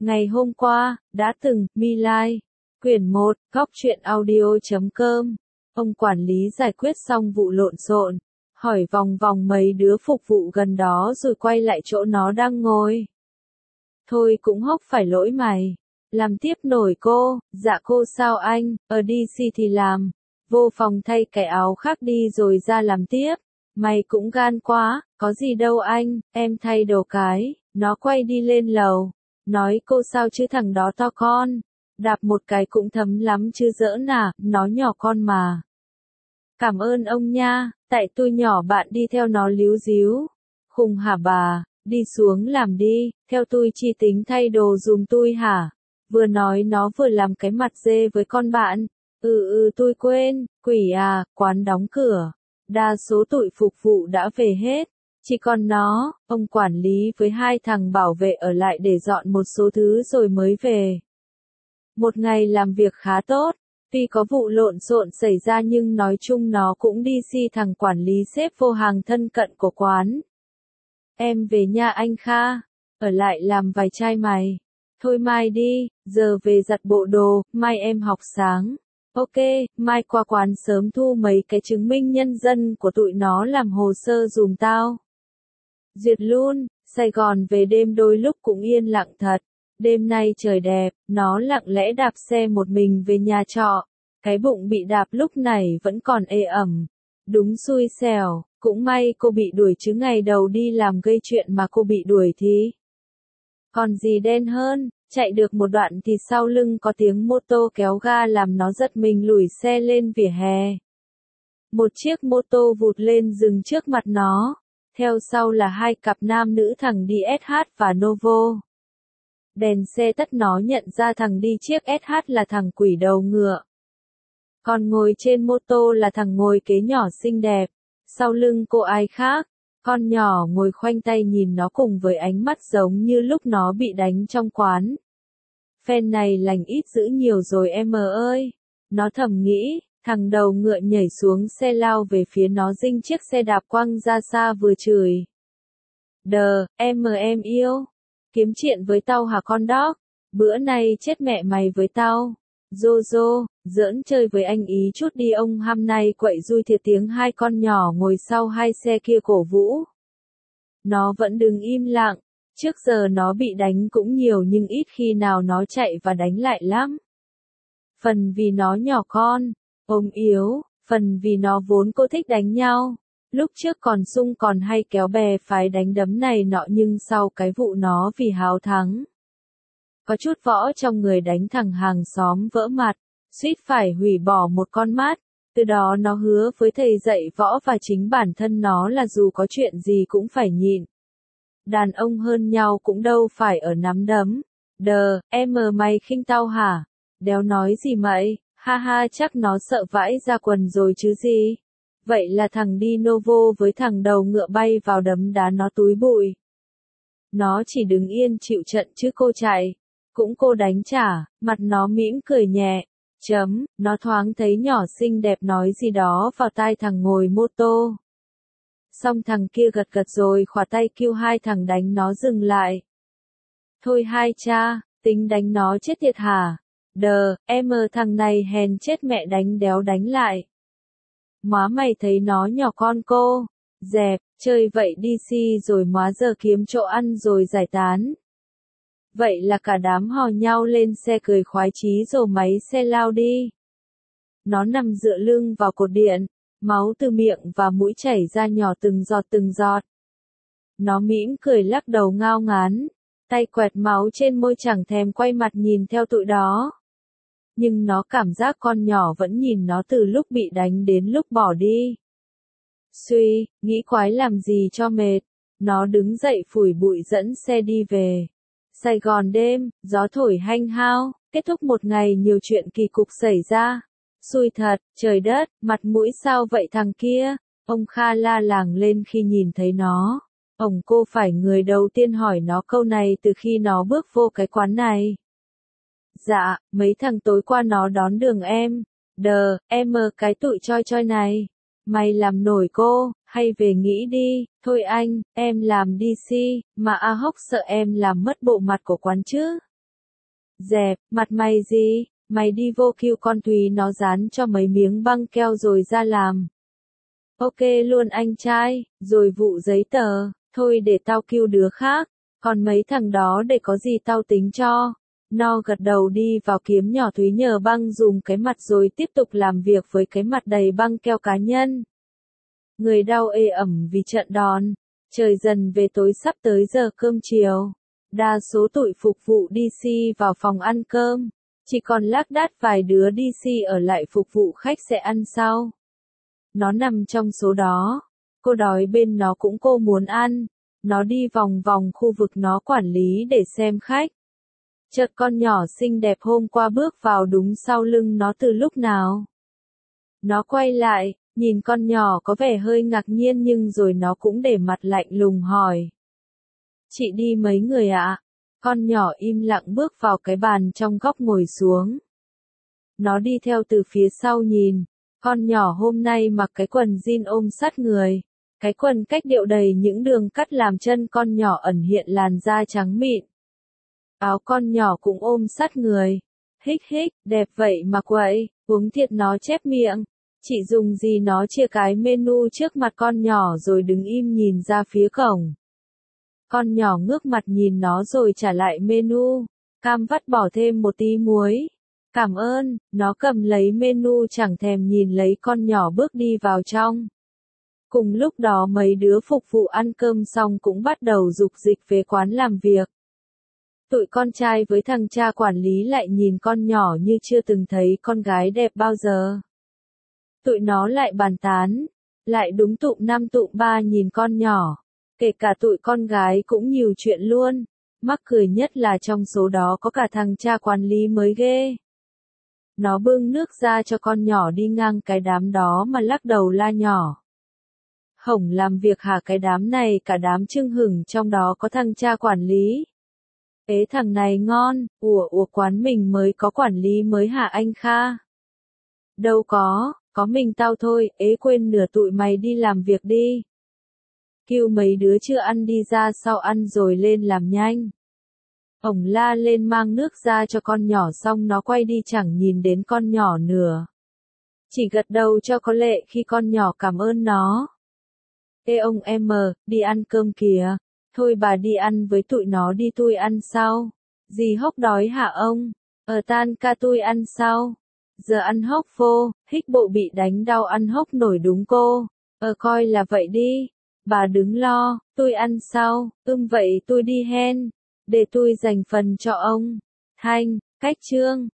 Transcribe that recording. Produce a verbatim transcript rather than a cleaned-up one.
Ngày hôm qua, đã từng, My Lai. Quyển một, góc truyện audio chấm com. Ông quản lý giải quyết xong vụ lộn xộn, hỏi vòng vòng mấy đứa phục vụ gần đó rồi quay lại chỗ nó đang ngồi. Thôi cũng hốc phải lỗi mày. Làm tiếp nổi cô, dạ cô sao anh, ở đê xê thì làm. Vô phòng thay cái áo khác đi rồi ra làm tiếp. Mày cũng gan quá, có gì đâu anh, em thay đồ cái. Nó quay đi lên lầu. Nói cô sao chứ thằng đó to con. Đạp một cái cũng thấm lắm chứ giỡn à, nó nhỏ con mà. Cảm ơn ông nha, tại tôi nhỏ bạn đi theo nó líu díu. Khùng hả bà, đi xuống làm đi, theo tôi chi tính thay đồ dùm tôi hả? Vừa nói nó vừa làm cái mặt dê với con bạn. Ừ ừ tôi quên, quỷ à, quán đóng cửa. Đa số tụi phục vụ đã về hết. Chỉ còn nó, ông quản lý với hai thằng bảo vệ ở lại để dọn một số thứ rồi mới về. Một ngày làm việc khá tốt, tuy có vụ lộn xộn xảy ra nhưng nói chung nó cũng đi si thằng quản lý xếp vô hàng thân cận của quán. Em về nha anh Kha, ở lại làm vài chai mày. Thôi mai đi, giờ về giặt bộ đồ, mai em học sáng. Ok, mai qua quán sớm thu mấy cái chứng minh nhân dân của tụi nó làm hồ sơ dùm tao. Duyệt luôn, Sài Gòn về đêm đôi lúc cũng yên lặng thật. Đêm nay trời đẹp, nó lặng lẽ đạp xe một mình về nhà trọ. Cái bụng bị đạp lúc này vẫn còn ê ẩm. Đúng xui xẻo, cũng may cô bị đuổi chứ ngày đầu đi làm gây chuyện mà cô bị đuổi thì. Còn gì đen hơn, chạy được một đoạn thì sau lưng có tiếng mô tô kéo ga làm nó giật mình lùi xe lên vỉa hè. Một chiếc mô tô vụt lên dừng trước mặt nó. Theo sau là hai cặp nam nữ thằng đi ét hát và Novo. Đèn xe tắt nó nhận ra thằng đi chiếc ét hát là thằng quỷ đầu ngựa. Còn ngồi trên mô tô là thằng ngồi kế nhỏ xinh đẹp. Sau lưng cô ai khác, con nhỏ ngồi khoanh tay nhìn nó cùng với ánh mắt giống như lúc nó bị đánh trong quán. Phen này lành ít dữ nhiều rồi em ơi. Nó thầm nghĩ, thằng đầu ngựa nhảy xuống xe lao về phía nó dinh chiếc xe đạp quăng ra xa vừa chửi. Đờ, em em yêu. Kiếm chuyện với tao hả con đó? Bữa nay chết mẹ mày với tao. Dô dô, giỡn chơi với anh ý chút đi ông ham nay quậy rui thiệt tiếng hai con nhỏ ngồi sau hai xe kia cổ vũ. Nó vẫn đứng im lặng, trước giờ nó bị đánh cũng nhiều nhưng ít khi nào nó chạy và đánh lại lắm. Phần vì nó nhỏ con, ốm yếu, phần vì nó vốn cô thích đánh nhau. Lúc trước còn sung còn hay kéo bè phái đánh đấm này nọ nhưng sau cái vụ nó vì háo thắng. Có chút võ trong người đánh thằng hàng xóm vỡ mặt, suýt phải hủy bỏ một con mắt. Từ đó nó hứa với thầy dạy võ và chính bản thân nó là dù có chuyện gì cũng phải nhịn. Đàn ông hơn nhau cũng đâu phải ở nắm đấm. Đờ, em mờ mày khinh tao hả? Đéo nói gì mậy, ha ha chắc nó sợ vãi ra quần rồi chứ gì. Vậy là thằng đi Novo với thằng đầu ngựa bay vào đấm đá nó túi bụi. Nó chỉ đứng yên chịu trận chứ cô chạy. Cũng cô đánh trả, mặt nó mỉm cười nhẹ. Chấm, nó thoáng thấy nhỏ xinh đẹp nói gì đó vào tai thằng ngồi mô tô. Xong thằng kia gật gật rồi khỏa tay kêu hai thằng đánh nó dừng lại. Thôi hai cha, tính đánh nó chết tiệt hả? Đờ, em ơ thằng này hèn chết mẹ đánh đéo đánh lại. Má mày thấy nó nhỏ con cô. Dẹp, chơi vậy đi si rồi má giờ kiếm chỗ ăn rồi giải tán. Vậy là cả đám hò nhau lên xe cười khoái chí rồi máy xe lao đi. Nó nằm dựa lưng vào cột điện, máu từ miệng và mũi chảy ra nhỏ từng giọt từng giọt. Nó mỉm cười lắc đầu ngao ngán, tay quẹt máu trên môi chẳng thèm quay mặt nhìn theo tụi đó. Nhưng nó cảm giác con nhỏ vẫn nhìn nó từ lúc bị đánh đến lúc bỏ đi. Suy, nghĩ quái làm gì cho mệt. Nó đứng dậy phủi bụi dẫn xe đi về. Sài Gòn đêm, gió thổi hanh hao, kết thúc một ngày nhiều chuyện kỳ cục xảy ra. Xui thật, trời đất, mặt mũi sao vậy thằng kia? Ông Kha la làng lên khi nhìn thấy nó. Ông cô phải người đầu tiên hỏi nó câu này từ khi nó bước vô cái quán này. Dạ, mấy thằng tối qua nó đón đường em. Đờ, em mơ cái tụi choi choi này. Mày làm nổi cô, hay về nghĩ đi, thôi anh, em làm đê xê, mà A Hốc sợ em làm mất bộ mặt của quán chứ. Dẹp, mặt mày gì, mày đi vô kêu con Thúy nó dán cho mấy miếng băng keo rồi ra làm. Ok luôn anh trai, rồi vụ giấy tờ, thôi để tao kêu đứa khác, còn mấy thằng đó để có gì tao tính cho. Nó gật đầu đi vào kiếm nhỏ Thúy nhờ băng dùng cái mặt rồi tiếp tục làm việc với cái mặt đầy băng keo cá nhân. Người đau ê ẩm vì trận đòn, trời dần về tối sắp tới giờ cơm chiều. Đa số tụi phục vụ đi xi vào phòng ăn cơm, chỉ còn lác đác vài đứa đi xi ở lại phục vụ khách sẽ ăn sau. Nó nằm trong số đó, cô đói bên nó cũng cô muốn ăn, nó đi vòng vòng khu vực nó quản lý để xem khách. Chợt con nhỏ xinh đẹp hôm qua bước vào đúng sau lưng nó từ lúc nào. Nó quay lại, nhìn con nhỏ có vẻ hơi ngạc nhiên nhưng rồi nó cũng để mặt lạnh lùng hỏi. Chị đi mấy người ạ? Con nhỏ im lặng bước vào cái bàn trong góc ngồi xuống. Nó đi theo từ phía sau nhìn, con nhỏ hôm nay mặc cái quần jean ôm sát người. Cái quần cách điệu đầy những đường cắt làm chân con nhỏ ẩn hiện làn da trắng mịn. Áo con nhỏ cũng ôm sát người. Hích hích, đẹp vậy mà quậy, uống thiệt nó chép miệng. Chị dùng gì nó chia cái menu trước mặt con nhỏ rồi đứng im nhìn ra phía cổng. Con nhỏ ngước mặt nhìn nó rồi trả lại menu. Cam vắt bỏ thêm một tí muối. Cảm ơn, nó cầm lấy menu chẳng thèm nhìn lấy con nhỏ bước đi vào trong. Cùng lúc đó mấy đứa phục vụ ăn cơm xong cũng bắt đầu dục dịch về quán làm việc. Tụi con trai với thằng cha quản lý lại nhìn con nhỏ như chưa từng thấy con gái đẹp bao giờ. Tụi nó lại bàn tán, lại đúng tụm năm tụm ba nhìn con nhỏ. Kể cả tụi con gái cũng nhiều chuyện luôn. Mắc cười nhất là trong số đó có cả thằng cha quản lý mới ghê. Nó bưng nước ra cho con nhỏ đi ngang cái đám đó mà lắc đầu la nhỏ. Hổng làm việc hả cái đám này cả đám chưng hửng trong đó có thằng cha quản lý. Ế thằng này ngon, ủa ủa quán mình mới có quản lý mới hả anh Kha? Đâu có, có mình tao thôi, ế quên nửa tụi mày đi làm việc đi. Kêu mấy đứa chưa ăn đi ra sau ăn rồi lên làm nhanh. Ổng la lên mang nước ra cho con nhỏ xong nó quay đi chẳng nhìn đến con nhỏ nữa. Chỉ gật đầu cho có lệ khi con nhỏ cảm ơn nó. Ê ông em mờ, đi ăn cơm kìa. Thôi bà đi ăn với tụi nó đi tui ăn sau. Dì Hốc đói hả ông? Ờ tan ca tui ăn sau. Giờ ăn hốc vô, hích bộ bị đánh đau ăn hốc nổi đúng cô. Ờ coi là vậy đi. Bà đứng lo, tui ăn sau, ưm vậy tui đi hen. Để tui dành phần cho ông. Thanh, cách chương.